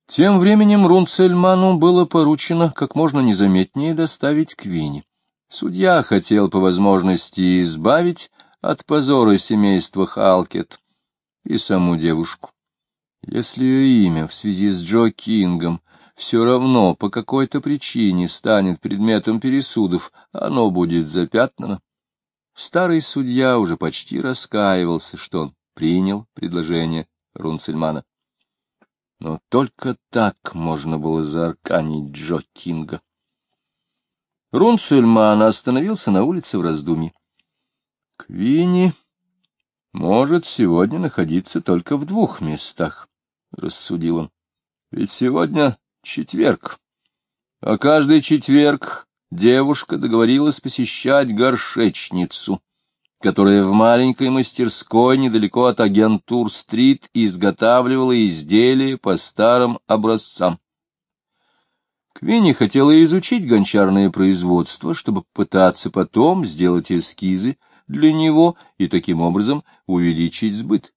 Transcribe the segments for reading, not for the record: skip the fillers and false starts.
Тем временем Рунцельману было поручено как можно незаметнее доставить Квинни. Судья хотел по возможности избавить от позора семейства Халкет и саму девушку. Если ее имя в связи с Джо Кингом все равно по какой-то причине станет предметом пересудов, оно будет запятнано. Старый судья уже почти раскаивался, что он принял предложение Рунцельмана. Но только так можно было заарканить Джо Кинга. Рунцельман остановился на улице в раздумье. Квинни может сегодня находиться только в 2 местах, — рассудил он. Ведь сегодня четверг, а каждый четверг девушка договорилась посещать горшечницу, которая в маленькой мастерской недалеко от Агентур-стрит изготавливала изделия по старым образцам. Квинни хотела изучить гончарное производство, чтобы попытаться потом сделать эскизы для него и таким образом увеличить сбыт.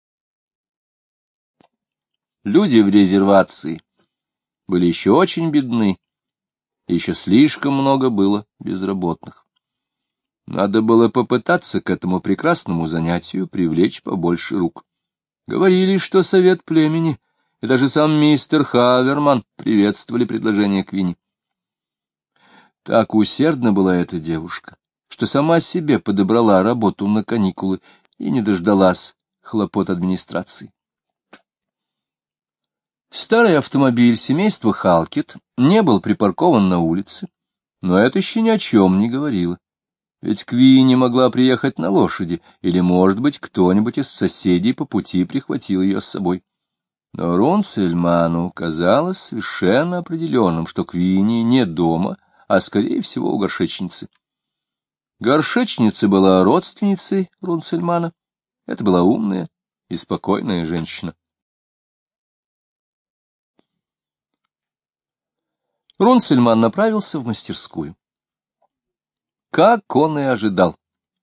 Люди в резервации были еще очень бедны, и еще слишком много было безработных. Надо было попытаться к этому прекрасному занятию привлечь побольше рук. Говорили, что совет племени и даже сам мистер Хаверман приветствовали предложение Квинни. Так усердна была эта девушка, что сама себе подобрала работу на каникулы и не дождалась хлопот администрации. Старый автомобиль семейства Халкет не был припаркован на улице, но это еще ни о чем не говорило. Ведь Квинни могла приехать на лошади, или, может быть, кто-нибудь из соседей по пути прихватил ее с собой. Но Рунцельману казалось совершенно определенным, что Квинни не дома, а, скорее всего, у горшечницы. Горшечница была родственницей Рунцельмана. Это была умная и спокойная женщина. Рунцельман направился в мастерскую. Как он и ожидал.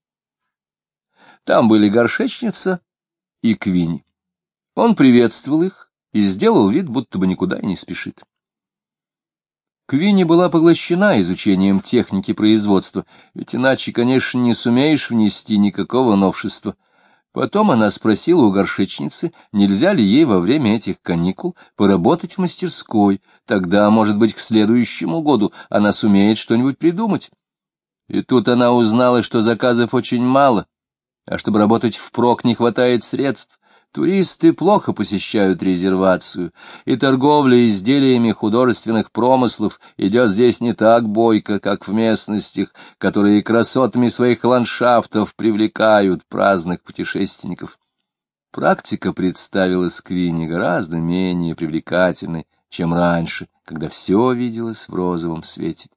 Там были горшечница и Квинни. Он приветствовал их и сделал вид, будто бы никуда и не спешит. Квинни была поглощена изучением техники производства, ведь иначе, конечно, не сумеешь внести никакого новшества. Потом она спросила у горшечницы, нельзя ли ей во время этих каникул поработать в мастерской, тогда, может быть, к следующему году она сумеет что-нибудь придумать. И тут она узнала, что заказов очень мало, а чтобы работать впрок не хватает средств. Туристы плохо посещают резервацию, и торговля изделиями художественных промыслов идет здесь не так бойко, как в местностях, которые красотами своих ландшафтов привлекают праздных путешественников. Практика представилась Квинни гораздо менее привлекательной, чем раньше, когда все виделось в розовом свете.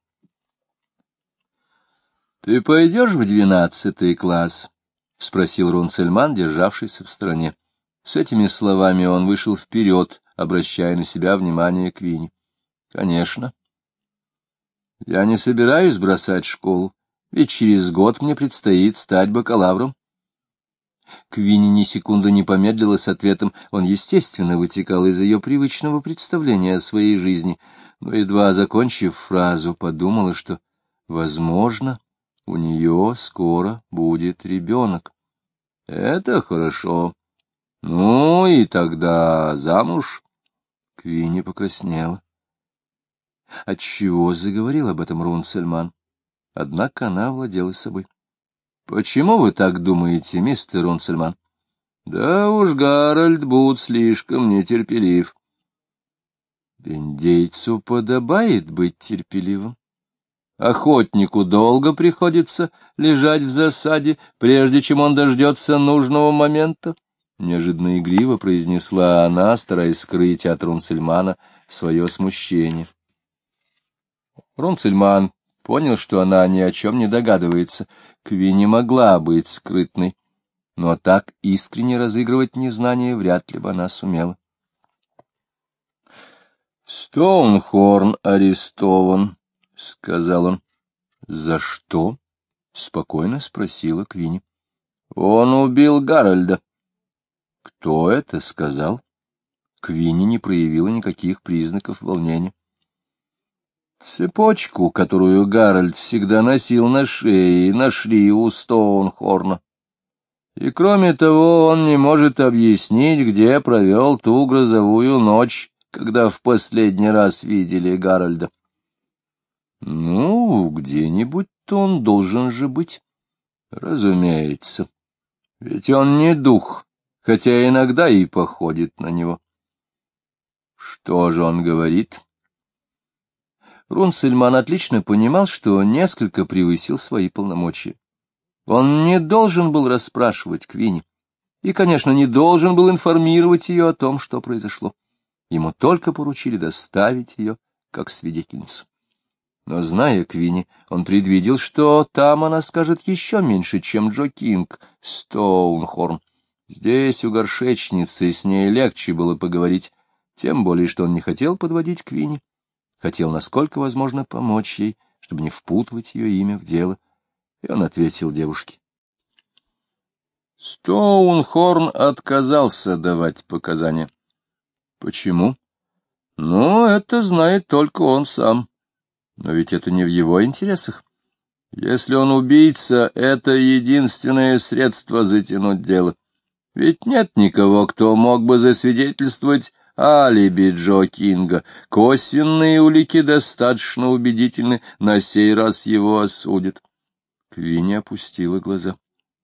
— Ты пойдешь в 12 класс? — спросил Рунцельман, державшийся в стороне. С этими словами он вышел вперед, обращая на себя внимание Квинни. — Конечно. — Я не собираюсь бросать школу, ведь через год мне предстоит стать бакалавром. Квинни ни секунды не помедлила с ответом. Он, естественно, вытекал из ее привычного представления о своей жизни, но, едва закончив фразу, подумала, что, возможно, у нее скоро будет ребенок. — Это хорошо. Ну и тогда замуж. Квинни покраснела. Отчего заговорил об этом Рунцельман? Однако она владела собой. — Почему вы так думаете, мистер Рунцельман? — Да уж, Гарольд Бут слишком нетерпелив. — Индейцу подобает быть терпеливым. Охотнику долго приходится лежать в засаде, прежде чем он дождется нужного момента. Неожиданно игриво произнесла она, стараясь скрыть от Рунцельмана свое смущение. Рунцельман понял, что она ни о чем не догадывается. Квинни могла быть скрытной, но так искренне разыгрывать незнание вряд ли бы она сумела. — Стоунхорн арестован, — сказал он. — За что? — спокойно спросила Квинни. — Он убил Гарольда. — Кто это сказал? Квинни не проявила никаких признаков волнения. Цепочку, которую Гарольд всегда носил на шее, нашли у Стоунхорна. И кроме того, он не может объяснить, где провел ту грозовую ночь, когда в последний раз видели Гарольда. Ну, где-нибудь-то он должен же быть. Разумеется. Ведь он не дух, хотя иногда и походит на него. Что же он говорит? Рунцельман отлично понимал, что несколько превысил свои полномочия. Он не должен был расспрашивать Квинни и, конечно, не должен был информировать ее о том, что произошло. Ему только поручили доставить ее как свидетельницу. Но, зная Квинни, он предвидел, что там она скажет еще меньше, чем Джо Кинг, Стоунхорн. Здесь у горшечницы с ней легче было поговорить, тем более, что он не хотел подводить Квинни. Хотел, насколько возможно, помочь ей, чтобы не впутывать ее имя в дело. И он ответил девушке. Стоунхорн отказался давать показания. Почему? Ну, это знает только он сам. Но ведь это не в его интересах. Если он убийца, это единственное средство затянуть дело. Ведь нет никого, кто мог бы засвидетельствовать алиби Джо Кинга. Косвенные улики достаточно убедительны, на сей раз его осудят. Квинни опустила глаза.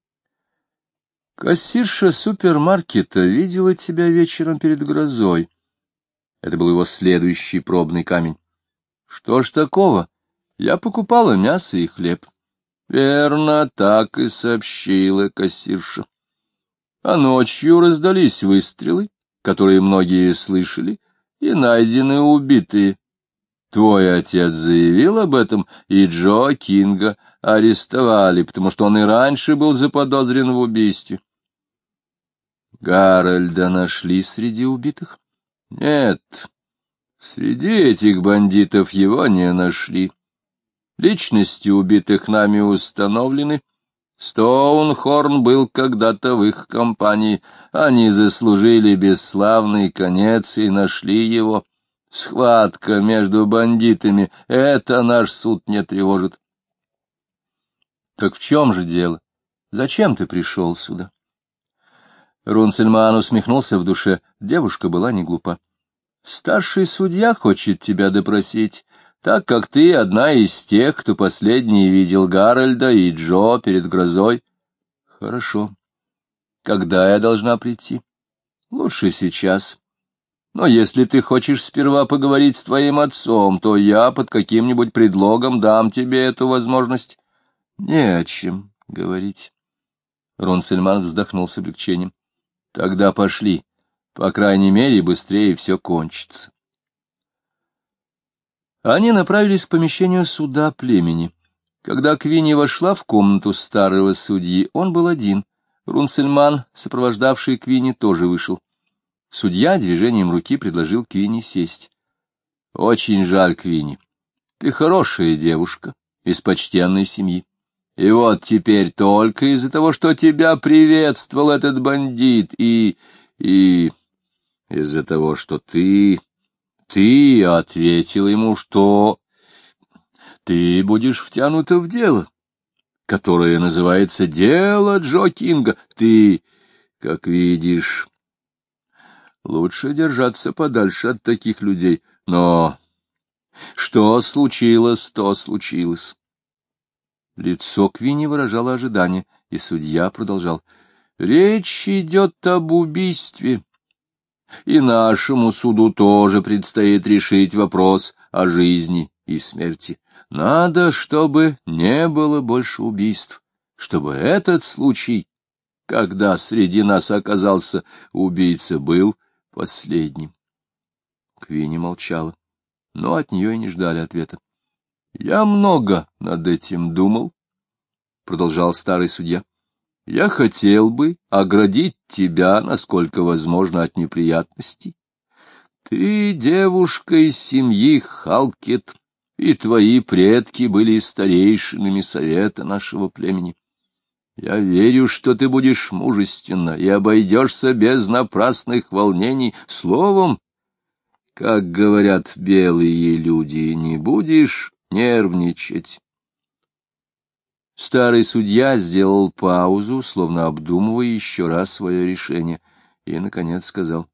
Кассирша супермаркета видела тебя вечером перед грозой. Это был его следующий пробный камень. Что ж такого? Я покупала мясо и хлеб. Верно, так и сообщила кассирша. А ночью раздались выстрелы, которые многие слышали, и найдены убитые. Твой отец заявил об этом, и Джо Кинга арестовали, потому что он и раньше был заподозрен в убийстве. Гарольда нашли среди убитых? Нет, среди этих бандитов его не нашли. Личности убитых нами установлены. Стоунхорн был когда-то в их компании. Они заслужили бесславный конец и нашли его. Схватка между бандитами — это наш суд не тревожит. Так в чем же дело? Зачем ты пришел сюда? Рунцельман усмехнулся в душе. Девушка была не глупа. Старший судья хочет тебя допросить, так как ты одна из тех, кто последний видел Гарольда и Джо перед грозой. Хорошо. Когда я должна прийти? Лучше сейчас. Но если ты хочешь сперва поговорить с твоим отцом, то я под каким-нибудь предлогом дам тебе эту возможность. Не о чем говорить. Рунцельман вздохнул с облегчением. Тогда пошли. По крайней мере, быстрее все кончится. Они направились к помещению суда племени. Когда Квинни вошла в комнату старого судьи, он был один. Рунцельман, сопровождавший Квинни, тоже вышел. Судья движением руки предложил Квинни сесть. — Очень жаль, Квинни. Ты хорошая девушка, из почтенной семьи. И вот теперь только из-за того, что тебя приветствовал этот бандит, и из-за того, что ты ответил ему, что ты будешь втянута в дело, которое называется «Дело Джо Кинга». Ты, как видишь, лучше держаться подальше от таких людей. Но что случилось, то случилось. Лицо Квинни выражало ожидание, и судья продолжал. Речь идет об убийстве. И нашему суду тоже предстоит решить вопрос о жизни и смерти. Надо, чтобы не было больше убийств, чтобы этот случай, когда среди нас оказался убийца, был последним. Квинни молчала, но от нее и не ждали ответа. — Я много над этим думал, — продолжал старый судья. — Я хотел бы оградить тебя, насколько возможно, от неприятностей. Ты девушка из семьи Халкет, и твои предки были старейшинами совета нашего племени. Я верю, что ты будешь мужественна и обойдешься без напрасных волнений. Словом, как говорят белые люди, не будешь нервничать. Старый судья сделал паузу, словно обдумывая еще раз свое решение, и, наконец, сказал: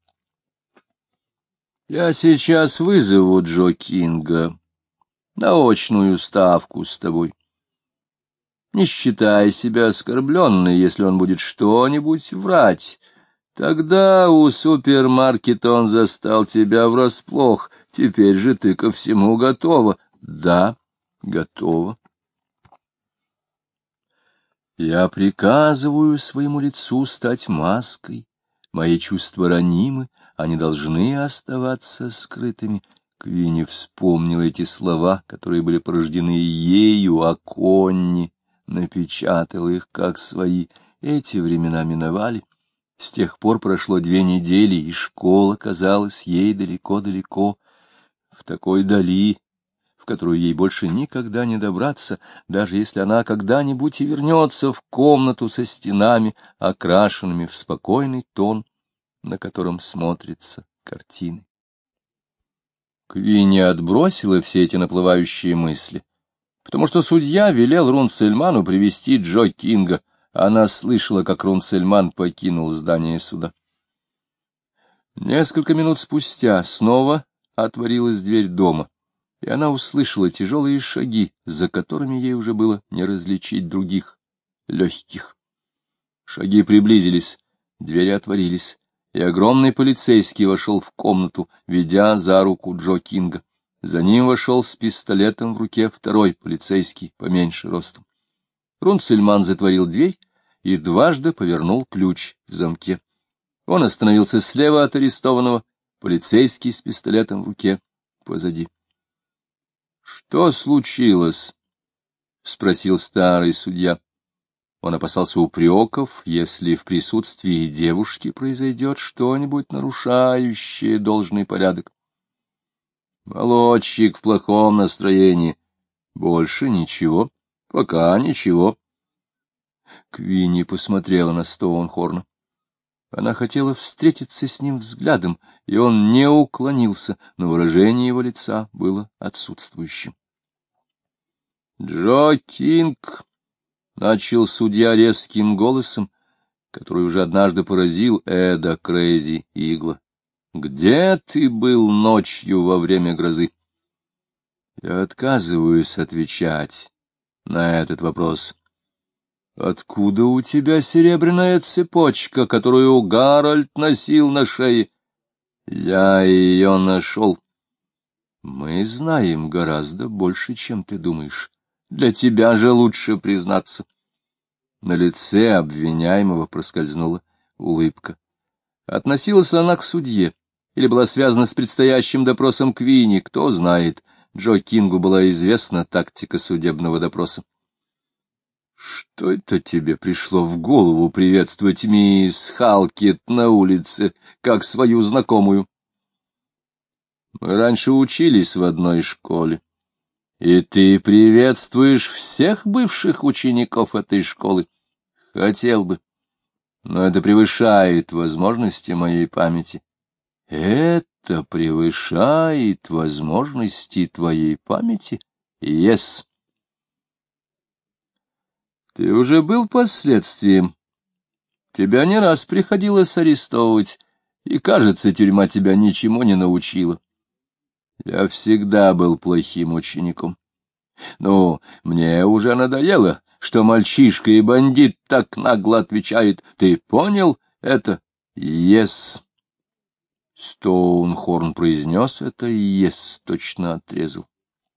«Я сейчас вызову Джо Кинга на очную ставку с тобой. Не считай себя оскорбленной, если он будет что-нибудь врать. Тогда у супермаркета он застал тебя врасплох. Теперь же ты ко всему готова». «Да, готова». «Я приказываю своему лицу стать маской. Мои чувства ранимы, они должны оставаться скрытыми». Квинни вспомнила эти слова, которые были порождены ею, а Конни напечатала их как свои. Эти времена миновали. С тех пор прошло 2 недели, и школа казалась ей далеко-далеко, в такой дали, в которую ей больше никогда не добраться, даже если она когда-нибудь и вернется в комнату со стенами, окрашенными в спокойный тон, на котором смотрятся картины. Квинни отбросила все эти наплывающие мысли, потому что судья велел Рунцельману привести Джо Кинга. Она слышала, как Рунцельман покинул здание суда. Несколько минут спустя снова отворилась дверь дома, и она услышала тяжелые шаги, за которыми ей уже было не различить других, легких. Шаги приблизились, двери отворились, и огромный полицейский вошел в комнату, ведя за руку Джо Кинга. За ним вошел с пистолетом в руке второй полицейский, поменьше ростом. Рунцельман затворил дверь и дважды повернул ключ в замке. Он остановился слева от арестованного, полицейский с пистолетом в руке позади. — Что случилось? — спросил старый судья. Он опасался упреков, если в присутствии девушки произойдет что-нибудь нарушающее должный порядок. Молодчик в плохом настроении. Больше ничего. Пока ничего. Квинни посмотрела на Стоунхорна. Она хотела встретиться с ним взглядом, и он не уклонился, но выражение его лица было отсутствующим. — Джо Кинг! — начал судья резким голосом, который уже однажды поразил Эда Крейзи Игла. — Где ты был ночью во время грозы? — Я отказываюсь отвечать на этот вопрос. — Откуда у тебя серебряная цепочка, которую Гарольд носил на шее? — Я ее нашел. — Мы знаем гораздо больше, чем ты думаешь. Для тебя же лучше признаться. На лице обвиняемого проскользнула улыбка. Относилась она к судье или была связана с предстоящим допросом Квинни, кто знает. Джо Кингу была известна тактика судебного допроса. — Что это тебе пришло в голову приветствовать мисс Халкет на улице, как свою знакомую? — Мы раньше учились в одной школе. И ты приветствуешь всех бывших учеников этой школы? Хотел бы, но это превышает возможности моей памяти. Это превышает возможности твоей памяти? Yes. Ты уже был последствием. Тебя не раз приходилось арестовывать, и, кажется, тюрьма тебя ничему не научила. Я всегда был плохим учеником. Ну, мне уже надоело, что мальчишка и бандит так нагло отвечает. Ты понял это? Yes. Стоунхорн произнес это, и yes точно отрезал.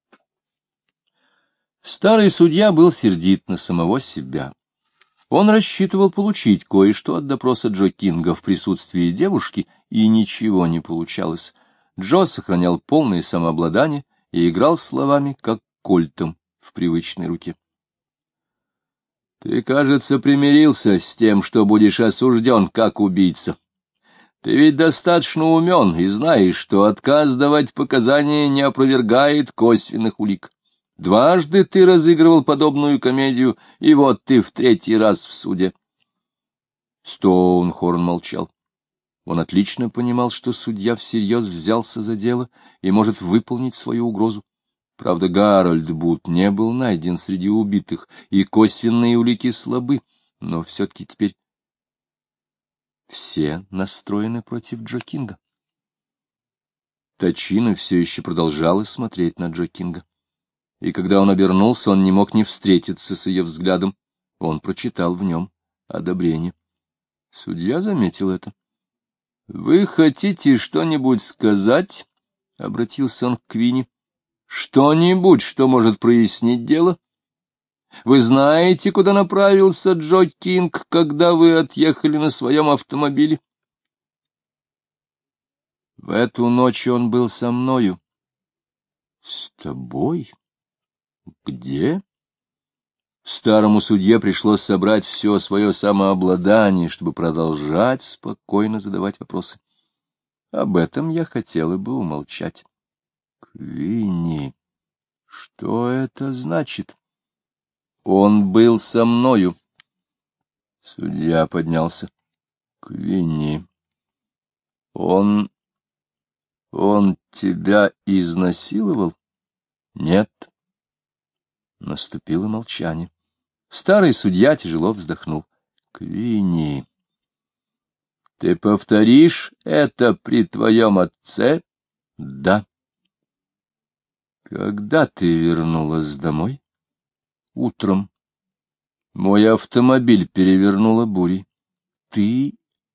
Старый судья был сердит на самого себя. Он рассчитывал получить кое-что от допроса Джо Кинга в присутствии девушки, и ничего не получалось. Джо сохранял полное самообладание и играл словами, как кольтом в привычной руке. — Ты, кажется, примирился с тем, что будешь осужден как убийца. Ты ведь достаточно умен и знаешь, что отказ давать показания не опровергает косвенных улик. Дважды ты разыгрывал подобную комедию, и вот ты в третий раз в суде. Стоунхорн молчал. Он отлично понимал, что судья всерьез взялся за дело и может выполнить свою угрозу. Правда, Гарольд Бут не был найден среди убитых, и косвенные улики слабы, но все-таки теперь все настроены против Джо Кинга. Тачина все еще продолжала смотреть на Джо Кинга. И когда он обернулся, он не мог не встретиться с ее взглядом. Он прочитал в нем одобрение. Судья заметил это. — Вы хотите что-нибудь сказать? — обратился он к Квинни. — Что-нибудь, что может прояснить дело? Вы знаете, куда направился Джо Кинг, когда вы отъехали на своем автомобиле? — В эту ночь он был со мною. — С тобой? Где? Старому судье пришлось собрать все свое самообладание, чтобы продолжать спокойно задавать вопросы. Об этом я хотела бы умолчать. Квинни, что это значит? Он был со мною. Судья поднялся. Квинни, он тебя изнасиловал? Нет. Наступило молчание. Старый судья тяжело вздохнул. — Квинни, ты повторишь это при твоем отце? — Да. — Когда ты вернулась домой? — Утром. Мой автомобиль перевернула бурей. Ты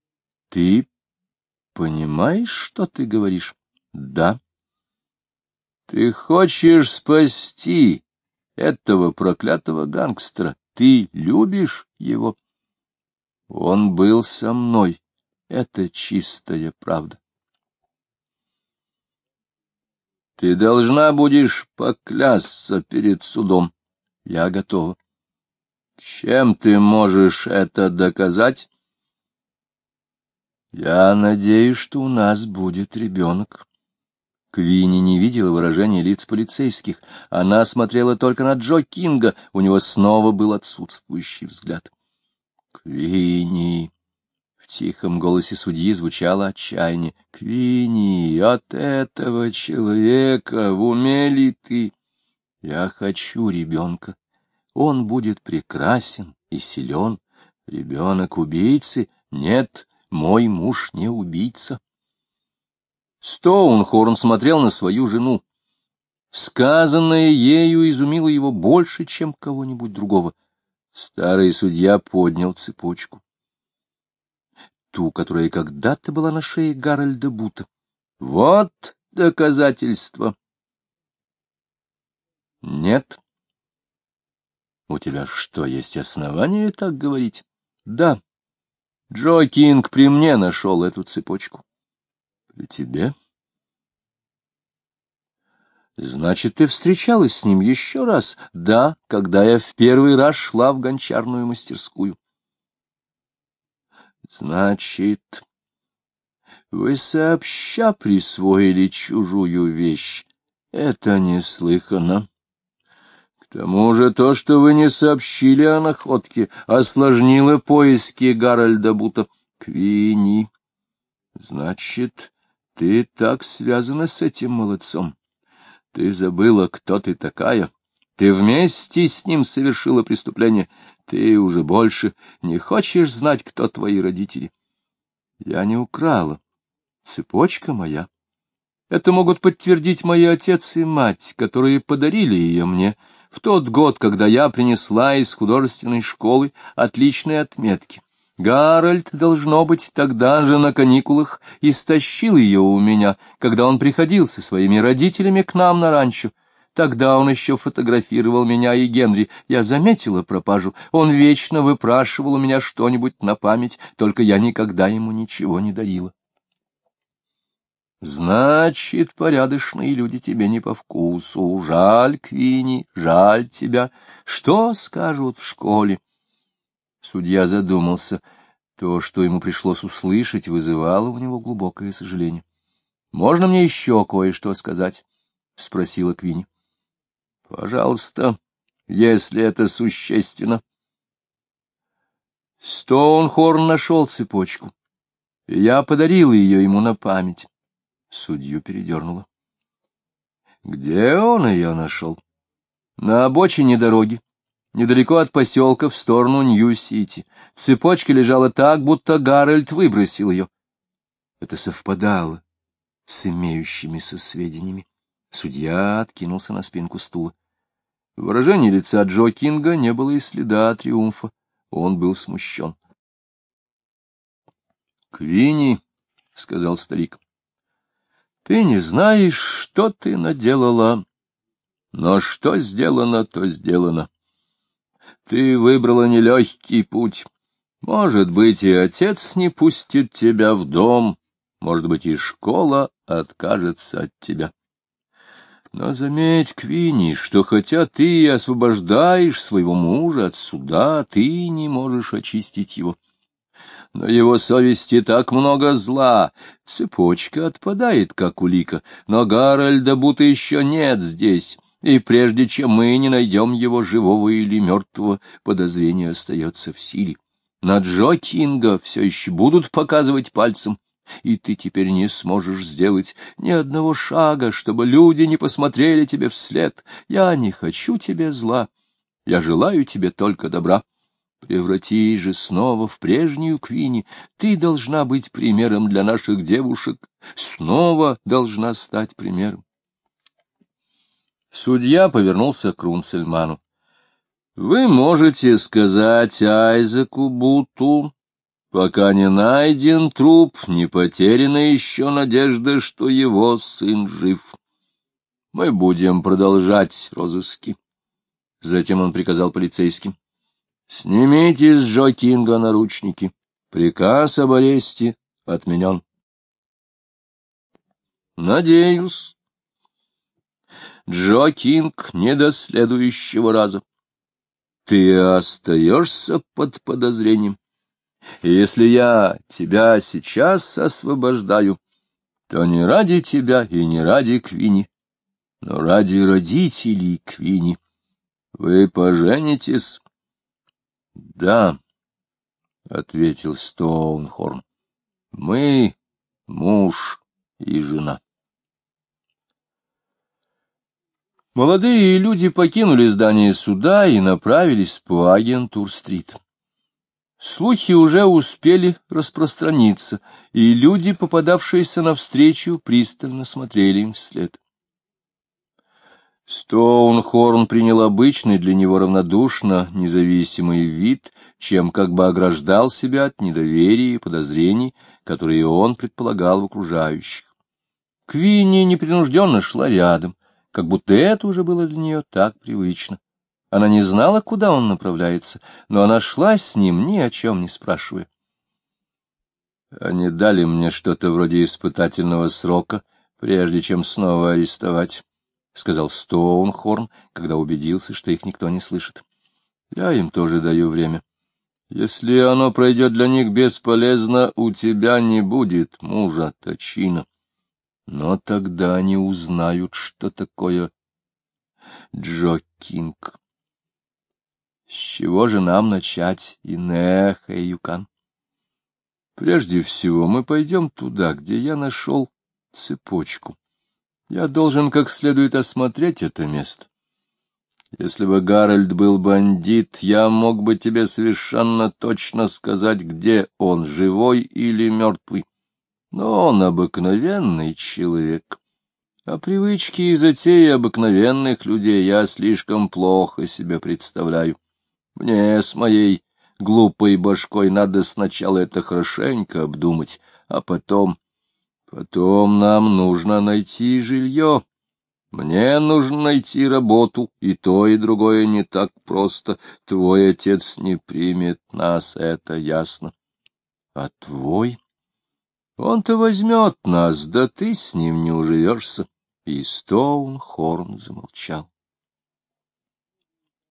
понимаешь, что ты говоришь? — Да. — Ты хочешь спасти этого проклятого гангстера? Ты любишь его? Он был со мной. Это чистая правда. Ты должна будешь поклясться перед судом. Я готова. Чем ты можешь это доказать? Я надеюсь, что у нас будет ребенок. Квинни не видела выражения лиц полицейских. Она смотрела только на Джо Кинга. У него снова был отсутствующий взгляд. Квинни! В тихом голосе судьи звучало отчаяние. Квинни, от этого человека в уме ли ты? Я хочу ребенка. Он будет прекрасен и силен. Ребенок убийцы? Нет, мой муж не убийца. Стоунхорн смотрел на свою жену. Сказанное ею изумило его больше, чем кого-нибудь другого. Старый судья поднял цепочку. Ту, которая когда-то была на шее Гарольда Бута. Вот доказательство. Нет. У тебя что, есть основания так говорить? Да. Джо Кинг при мне нашел эту цепочку. При тебе? Значит, ты встречалась с ним еще раз? Да, когда я в первый раз шла в гончарную мастерскую. Значит, вы сообща присвоили чужую вещь. Это неслыханно. К тому же то, что вы не сообщили о находке, осложнило поиски Гарольда Бута. Квинни, значит, ты так связана с этим молодцом. Ты забыла, кто ты такая. Ты вместе с ним совершила преступление. Ты уже больше не хочешь знать, кто твои родители. Я не украла. Цепочка моя. Это могут подтвердить мои отец и мать, которые подарили ее мне в тот год, когда я принесла из художественной школы отличные отметки. Гарольд, должно быть, тогда же на каникулах истощил ее у меня, когда он приходил со своими родителями к нам на ранчо. Тогда он еще фотографировал меня и Генри. Я заметила пропажу. Он вечно выпрашивал у меня что-нибудь на память, только я никогда ему ничего не дарила. Значит, порядочные люди тебе не по вкусу. Жаль, Квинни, жаль тебя. Что скажут в школе? Судья задумался. То, что ему пришлось услышать, вызывало у него глубокое сожаление. — Можно мне еще кое-что сказать? — спросила Квинни. — Пожалуйста, если это существенно. Стоунхорн нашел цепочку, и я подарил ее ему на память. Судью передернуло. Где он ее нашел? На обочине дороги, недалеко от поселка в сторону Нью-Сити. Цепочка лежала так, будто Гарольд выбросил ее. Это совпадало с имеющимися сведениями. Судья откинулся на спинку стула. В выражении лица Джо Кинга не было и следа триумфа. Он был смущен. — Квинни, — сказал старик, — ты не знаешь, что ты наделала, но что сделано, то сделано. Ты выбрала нелегкий путь. Может быть, и отец не пустит тебя в дом, может быть, и школа откажется от тебя. Но заметь, Квинни, что хотя ты и освобождаешь своего мужа от суда, ты не можешь очистить его. На его совести так много зла. Цепочка отпадает, как улика, но Гарольда будто еще нет здесь, и прежде чем мы не найдем его живого или мертвого, подозрение остается в силе. На Джо Кинга все еще будут показывать пальцем, и ты теперь не сможешь сделать ни одного шага, чтобы люди не посмотрели тебе вслед. Я не хочу тебе зла, я желаю тебе только добра. Превратись же снова в прежнюю Квинни. Ты должна быть примером для наших девушек, снова должна стать примером. Судья повернулся к Рунцельману. — Вы можете сказать Айзеку Буту, пока не найден труп, не потеряна еще надежда, что его сын жив. Мы будем продолжать розыски. Затем он приказал полицейским: — Снимите с Джо Кинга наручники. Приказ об аресте отменен. Надеюсь, Джо Кинг, не до следующего раза. Ты остаешься под подозрением. И если я тебя сейчас освобождаю, то не ради тебя и не ради Квинни, но ради родителей Квинни. Вы поженитесь? — Да, — ответил Стоунхорн. — Мы муж и жена. Молодые люди покинули здание суда и направились по Агентур-стрит. Слухи уже успели распространиться, и люди, попадавшиеся навстречу, пристально смотрели им вслед. Стоунхорн принял обычный для него равнодушно независимый вид, чем как бы ограждал себя от недоверия и подозрений, которые он предполагал в окружающих. Квинни непринужденно шла рядом, как будто это уже было для нее так привычно. Она не знала, куда он направляется, но она шла с ним, ни о чем не спрашивая. Они дали мне что-то вроде испытательного срока, прежде чем снова арестовать, — сказал Стоунхорн, когда убедился, что их никто не слышит. — Я им тоже даю время. Если оно пройдет для них бесполезно, у тебя не будет мужа Тачина. Но тогда они узнают, что такое Джо Кинг. С чего же нам начать, Инея Хэйюкан? Прежде всего мы пойдем туда, где я нашел цепочку. Я должен как следует осмотреть это место. Если бы Гарольд был бандит, я мог бы тебе совершенно точно сказать, где он, живой или мертвый. Но он обыкновенный человек. А привычки и затеи обыкновенных людей я слишком плохо себе представляю. Мне с моей глупой башкой надо сначала это хорошенько обдумать, а потом нам нужно найти жилье. Мне нужно найти работу, и то, и другое не так просто. Твой отец не примет нас, это ясно. А твой? Он-то возьмет нас, да ты с ним не уживешься. И Стоунхорн замолчал.